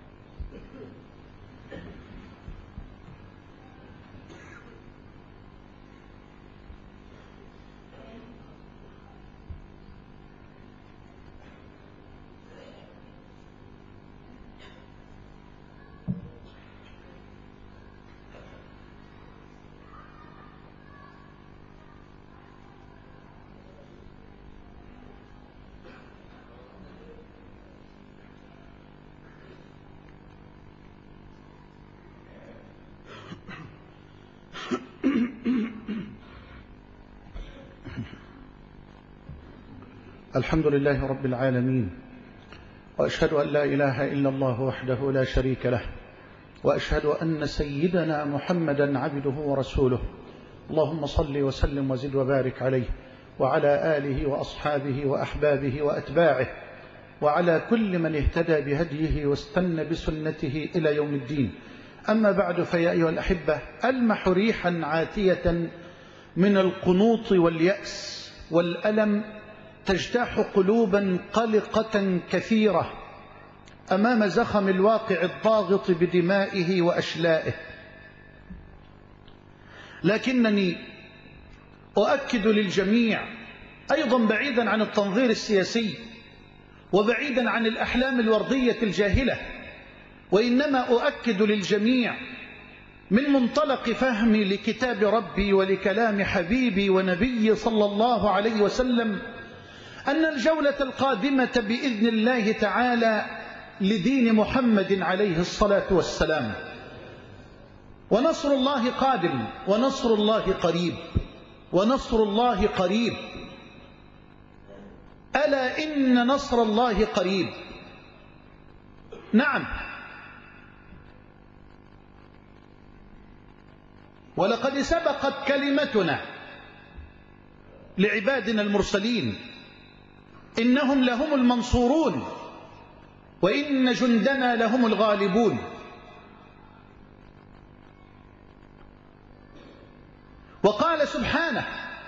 Speaker 2: الحمد لله رب العالمين، وأشهد أن لا إله إلا الله وحده لا شريك له، وأشهد أن سيدنا محمدا عبده ورسوله. اللهم صل وسلم وزد وبارك عليه وعلى آله وأصحابه وأحبابه وأتباعه وعلى كل من اهتدى بهديه واستنى بسنته إلى يوم الدين. أما بعد، فيا أيها الأحبة، ألمح ريحا عاتية من القنوط واليأس والألم تجتاح قلوبا قلقة كثيرة أمام زخم الواقع الضاغط بدمائه وأشلائه. لكنني أؤكد للجميع، أيضا بعيدا عن التنظير السياسي وبعيدا عن الأحلام الوردية الجاهلة، وإنما أؤكد للجميع من منطلق فهمي لكتاب ربي ولكلام حبيبي ونبي صلى الله عليه وسلم، أن الجولة القادمة بإذن الله تعالى لدين محمد عليه الصلاة والسلام، ونصر الله قادم، ونصر الله قريب، ونصر الله قريب. ألا إن نصر الله قريب. نعم، ولقد سبقت كلمتنا لعبادنا المرسلين، إنهم لهم المنصورون وإن جندنا لهم الغالبون. وقال سبحانه: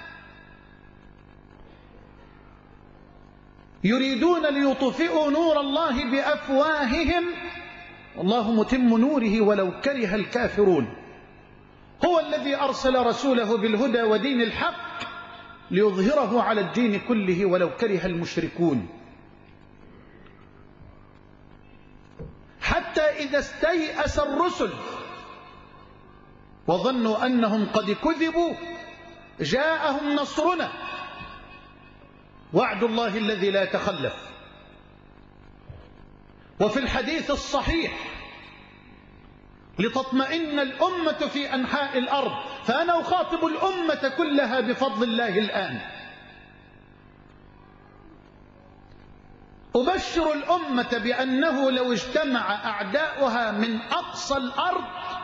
Speaker 2: يريدون ليطفئوا نور الله بأفواههم والله متم نوره ولو كره الكافرون. هو الذي أرسل رسوله بالهدى ودين الحق ليظهره على الدين كله ولو كره المشركون. حتى إذا استيأس الرسل وظنوا أنهم قد كذبوا جاءهم نصرنا، وعد الله الذي لا يتخلف. وفي الحديث الصحيح: لتطمئن الأمة في أنحاء الأرض، فأنا أخاطب الأمة كلها بفضل الله الآن. أبشر الأمة بأنه لو اجتمع أعداؤها من أقصى الأرض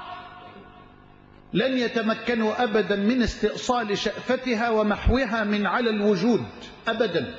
Speaker 2: لن يتمكنوا أبدا من استئصال شأفتها ومحوها من على الوجود أبدا.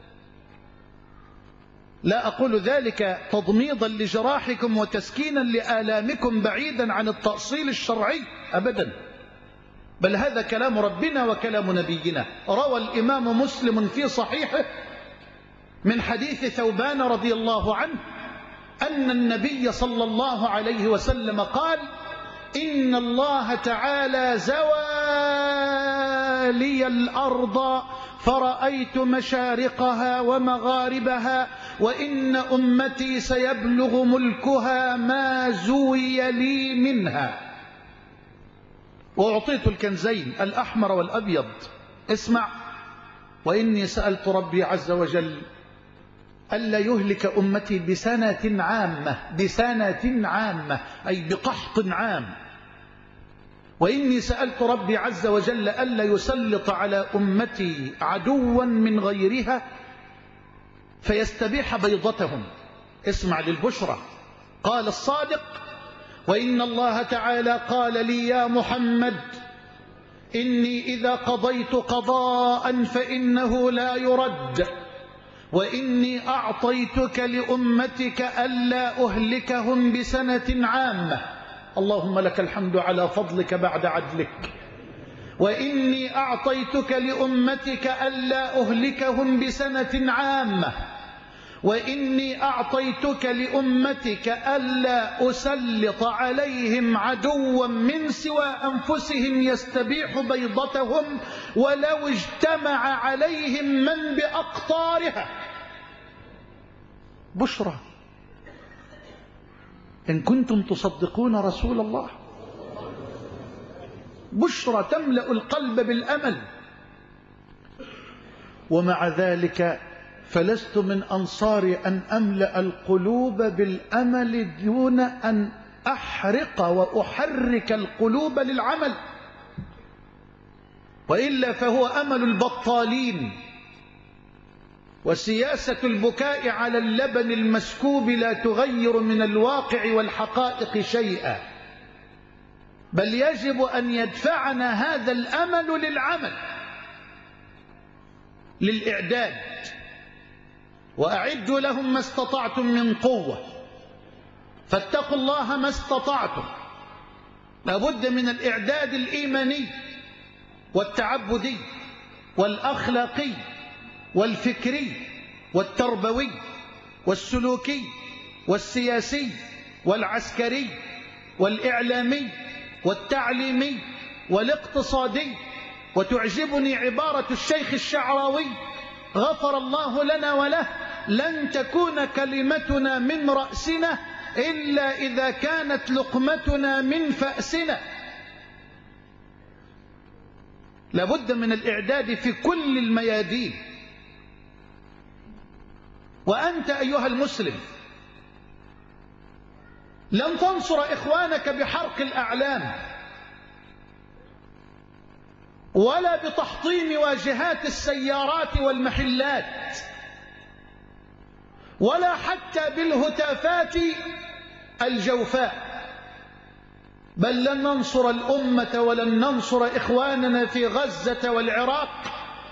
Speaker 2: لا أقول ذلك تضميضا لجراحكم وتسكينا لآلامكم بعيدا عن التأصيل الشرعي أبدا، بل هذا كلام ربنا وكلام نبينا. روى الإمام مسلم في صحيحه من حديث ثوبان رضي الله عنه أن النبي صلى الله عليه وسلم قال: إن الله تعالى زوى لي الأرض فرأيت مشارقها ومغاربها، وإن أمتي سيبلغ ملكها ما زوي لي منها. وأعطيت الكنزين الأحمر والأبيض. اسمع: وإني سألت ربي عز وجل ألا يهلك أمتي بسنة عامة، بسنة عامة أي بقحط عام. وإني سألت ربي عز وجل ألا يسلط على أمتي عدوا من غيرها فيستبيح بيضتهم. اسمع للبشرى. قال الصادق: وإن الله تعالى قال لي يا محمد إني إذا قضيت قضاء فإنه لا يرد، وإني أعطيتك لأمتك ألا أهلكهم بسنة عامة. اللهم لك الحمد على فضلك بعد عدلك. وإني أعطيتك لأمتك ألا أهلكهم بسنة عامة، وإني أعطيتك لأمتك ألا أسلط عليهم عدوا من سوى أنفسهم يستبيح بيضتهم ولو اجتمع عليهم من بأقطارها. بشرى إن كنتم تصدقون رسول الله، بشرى تملأ القلب بالأمل. ومع ذلك فلست من أنصار أن أملأ القلوب بالأمل دون أن أحرق وأحرك القلوب للعمل، وإلا فهو أمل البطالين وسياسة البكاء على اللبن المسكوب لا تغير من الواقع والحقائق شيئا، بل يجب أن يدفعنا هذا الأمل للعمل، للإعداد. وأعدوا لهم ما استطعتم من قوة، فاتقوا الله ما استطعتم. لابد من الإعداد الإيماني والتعبدي والأخلاقي والفكري والتربوي والسلوكي والسياسي والعسكري والإعلامي والتعليمي والاقتصادي. وتعجبني عبارة الشيخ الشعراوي غفر الله لنا وله: لن تكون كلمتنا من رأسنا إلا إذا كانت لقمتنا من فأسنا. لابد من الإعداد في كل الميادين. وأنت أيها المسلم لن تنصر إخوانك بحرق الأعلام ولا بتحطيم واجهات السيارات والمحلات ولا حتى بالهتافات الجوفاء، بل لن ننصر الأمة ولن ننصر إخواننا في غزة والعراق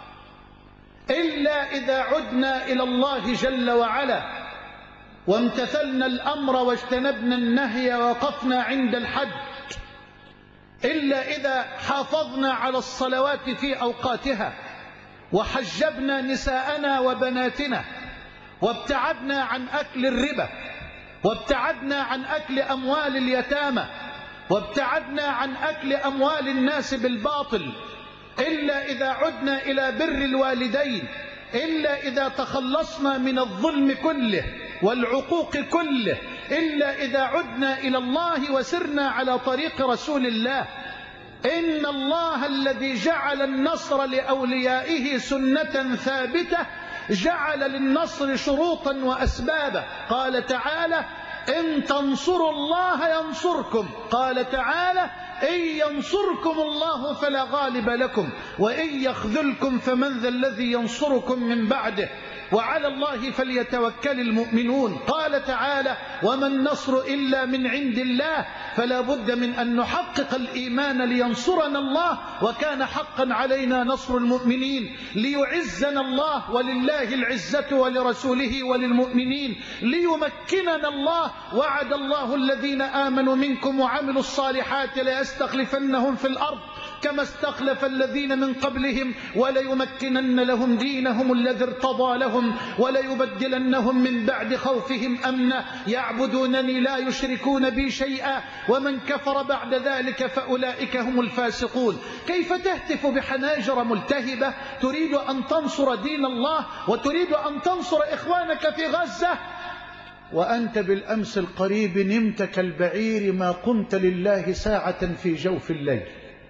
Speaker 2: إلا إذا عدنا إلى الله جل وعلا وامتثلنا الأمر واجتنبنا النهي ووقفنا عند الحد، إلا إذا حافظنا على الصلوات في أوقاتها وحجبنا نساءنا وبناتنا وابتعدنا عن أكل الربا وابتعدنا عن أكل أموال اليتامى وابتعدنا عن أكل أموال الناس بالباطل، إلا إذا عدنا إلى بر الوالدين، إلا إذا تخلصنا من الظلم كله والعقوق كله، إلا إذا عدنا إلى الله وسرنا على طريق رسول الله. إن الله الذي جعل النصر لأوليائه سنة ثابتة جعل للنصر شروطا وأسبابا. قال تعالى: إن تنصروا الله ينصركم. قال تعالى: إن ينصركم الله فلا غالب لكم وإن يخذلكم فمن ذا الذي ينصركم من بعده وعلى الله فليتوكل المؤمنون. قال تعالى: وما النصر إلا من عند الله. فلا بد من أن نحقق الإيمان لينصرنا الله، وكان حقا علينا نصر المؤمنين ليعزنا الله، ولله العزة ولرسوله وللمؤمنين ليمكننا الله. وعد الله الذين آمنوا منكم وعملوا الصالحات ليستخلفنهم في الأرض كما استخلف الذين من قبلهم وليمكنن لهم دينهم الذي ارتضى لهم وليبدلنهم من بعد خوفهم أمنا يعبدونني لا يشركون بي شيئا ومن كفر بعد ذلك فأولئك هم الفاسقون. كيف تهتف بحناجر ملتهبة تريد أن تنصر دين الله وتريد أن تنصر إخوانك في غزة وأنت بالأمس القريب نمت كالبعير ما قمت لله ساعة في جوف الليل؟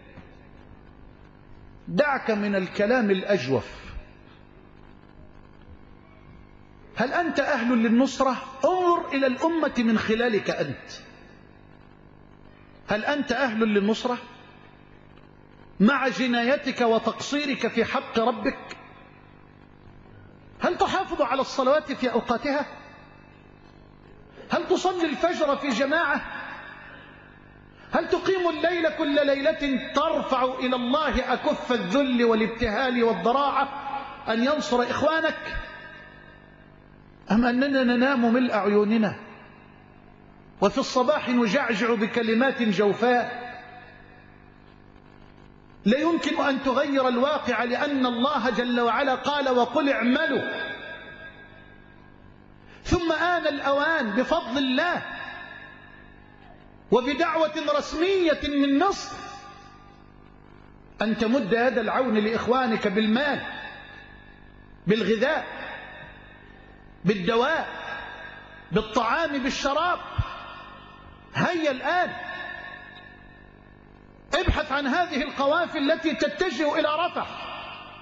Speaker 2: دعك من الكلام الأجوف. هل أنت أهل للنصرة؟ انظر إلى الأمة من خلالك أنت. هل أنت أهل للنصرة مع جنايتك وتقصيرك في حق ربك؟ هل تحافظ على الصلوات في أوقاتها؟ هل تصلي الفجر في جماعة؟ هل تقيم الليل كل ليلة ترفع إلى الله أكف الذل والابتهال والضراعة أن ينصر إخوانك؟ أم أننا ننام ملء عيوننا وفي الصباح نجعجع بكلمات جوفاء لا يمكن أن تغير الواقع، لأن الله جل وعلا قال: وقل اعملوا ثم آن الأوان بفضل الله وبدعوة رسمية من مصر أن تمد يد العون لإخوانك بالمال، بالغذاء، بالدواء، بالطعام، بالشراب. هيا الآن ابحث عن هذه القوافل التي تتجه إلى رفح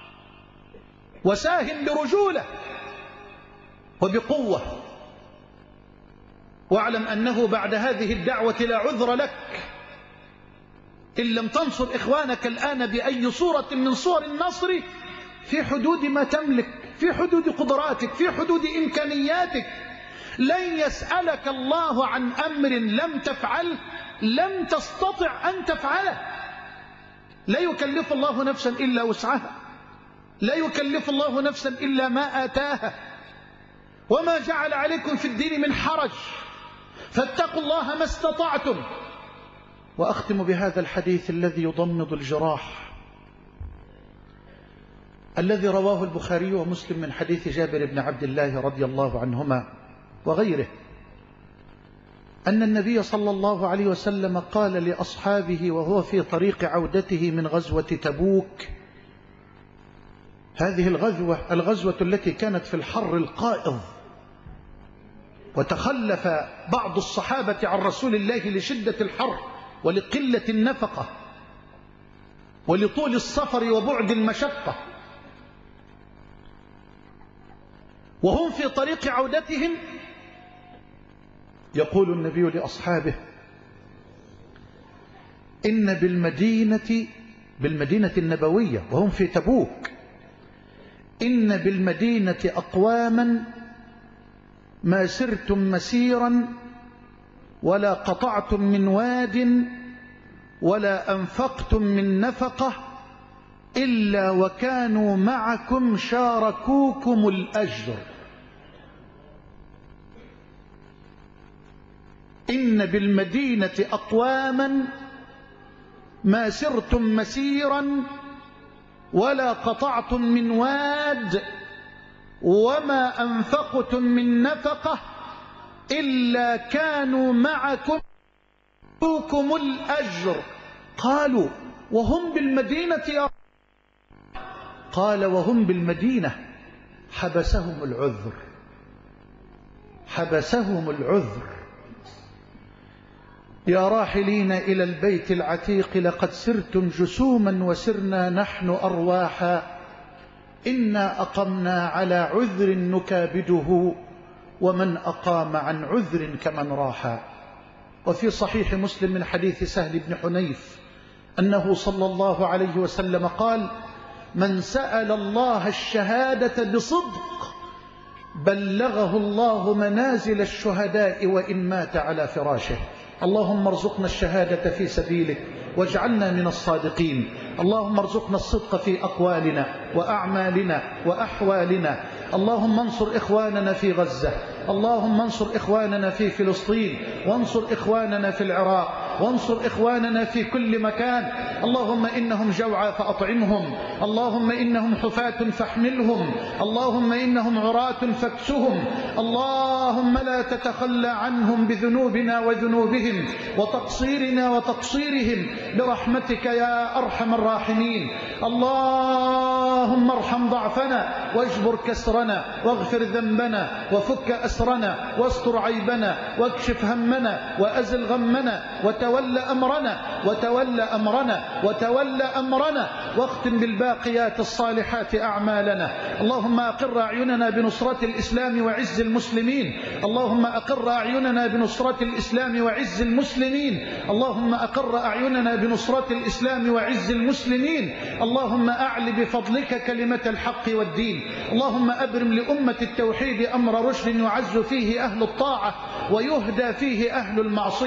Speaker 2: وساهم برجولة وبقوة، واعلم أنه بعد هذه الدعوة لا عذر لك إن لم تنصر إخوانك الآن بأي صورة من صور النصر في حدود ما تملك، في حدود قدراتك، في حدود إمكانياتك. لن يسألك الله عن أمر لم تفعله لم تستطع أن تفعله. لا يكلف الله نفسا إلا وسعها، لا يكلف الله نفسا إلا ما آتاها، وما جعل عليكم في الدين من حرج، فاتقوا الله ما استطعتم. وأختم بهذا الحديث الذي يضمد الجراح، الذي رواه البخاري ومسلم من حديث جابر بن عبد الله رضي الله عنهما وغيره، أن النبي صلى الله عليه وسلم قال لأصحابه وهو في طريق عودته من غزوة تبوك، هذه الغزوة الغزوة التي كانت في الحر القائض، وتخلف بعض الصحابة عن رسول الله لشدة الحر ولقلة النفقة ولطول السفر وبعد المشقة، وهم في طريق عودتهم يقول النبي لأصحابه: إن بالمدينة بالمدينة النبوية وهم في تبوك إن بالمدينة أقواما ما سرتم مسيرا ولا قطعتم من واد ولا أنفقتم من نفقة إلا وكانوا معكم شاركوكم الأجر. إن بالمدينة أقواما ما سرتم مسيرا ولا قطعتم من واد وما أنفقتم من نفقة إلا كانوا معكم شاركوكم الأجر. قالوا: وهم بالمدينة يا؟ قال: وهم بالمدينة حبسهم العذر، حبسهم العذر. يا راحلين إلى البيت العتيق لقد سرتم جسوما وسرنا نحن أرواحا، إنا أقمنا على عذر نكابده ومن أقام عن عذر كمن راحا. وفي صحيح مسلم من حديث سهل بن حنيف أنه صلى الله عليه وسلم قال: من سأل الله الشهادة بصدق بلغه الله منازل الشهداء وإن مات على فراشه. اللهم ارزقنا الشهادة في سبيلك واجعلنا من الصادقين. اللهم ارزقنا الصدق في أقوالنا وأعمالنا وأحوالنا. اللهم انصر إخواننا في غزة، اللهم انصر إخواننا في فلسطين، وانصر إخواننا في العراق، وانصر إخواننا في كل مكان. اللهم إنهم جوعى فأطعمهم، اللهم إنهم حفاة فاحملهم، اللهم إنهم عراة فاكسهم. اللهم لا تتخلى عنهم بذنوبنا وذنوبهم وتقصيرنا وتقصيرهم برحمتك يا أرحم الراحمين. اللهم ارحم ضعفنا واجبر كسرنا واغفر ذنبنا وفك أسرنا واستر عيبنا واكشف همنا وأزل غمنا وتول أمرنا وتول أمرنا وتول أمرنا واختم بالباقيات الصالحات أعمالنا. اللهم أقر أعيننا بنصرة الإسلام وعز المسلمين، اللهم أقر أعيننا بنصرة الإسلام وعز المسلمين، اللهم أقر أعيننا بنصرة الإسلام وعز المسلمين. اللهم أعل بفضلك كلمة الحق والدين. اللهم أبرم لأمة التوحيد أمر رشد يعز فيه أهل الطاعة ويهدى فيه أهل المعصية.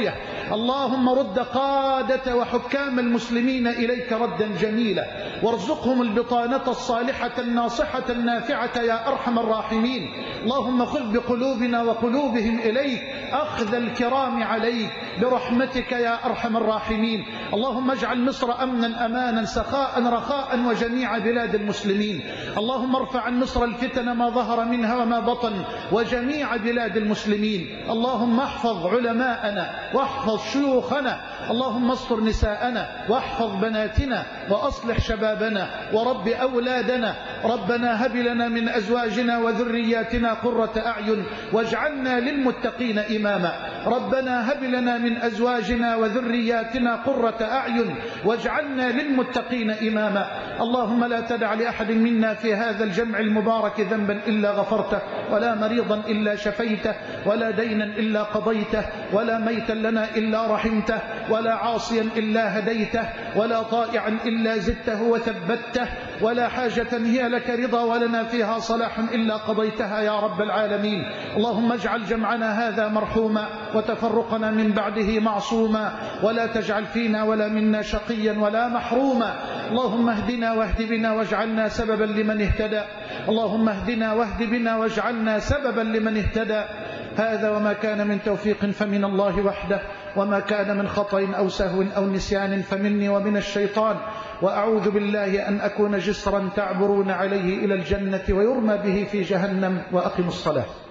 Speaker 2: اللهم رد قادة وحكام المسلمين إليك ردا جميلا، وارزقهم البطانة الصالحة الناصحة النافعة يا أرحم الراحمين. اللهم خذ بقلوبنا وقلوبهم إليك أخذ الكرام عليك برحمتك يا أرحم الراحمين. اللهم اجعل مصر أمنا أمانا سخاء رخاء وجميع بلاد المسلمين. اللهم ارفع عن مصر الفتن ما ظهر منها وما بطن وجميع بلاد المسلمين. اللهم احفظ علماءنا واحفظ شيوخنا، اللهم استر نساءنا واحفظ بناتنا وأصلح شبابنا ورب أولادنا. ربنا هب لنا من أزواجنا وذرياتنا قرة أعين واجعلنا للمتقين إماما. ربنا هب لنا من أزواجنا وذرياتنا قرة أعين واجعلنا للمتقين إماما. اللهم لا تدع لأحد منا في هذا الجمع المبارك ذنبا إلا غفرته، ولا مريضا إلا شفيته، ولا دينا إلا قضيته، ولا ميتا لنا إلا رحمته، ولا عاصيا إلا هديته، ولا طائعا إلا زدته وثبته، ولا حاجة هي لك رضا ولنا فيها صلاح إلا قضيتها يا رب العالمين. اللهم اجعل جمعنا هذا مرحوما وتفرقنا من بعده معصوما، ولا تجعل فينا ولا منا شقيا ولا محروما. اللهم اهدنا واهد بنا واجعلنا سببا لمن اهتدى. اللهم اهدنا واهد بنا واجعلنا سببا لمن اهتدى. هذا وما كان من توفيق فمن الله وحده، وما كان من خطأ أو سهو أو نسيان فمني ومن الشيطان. وأعوذ بالله أن أكون جسرا تعبرون عليه إلى الجنة ويرمى به في جهنم. وأقم الصلاة.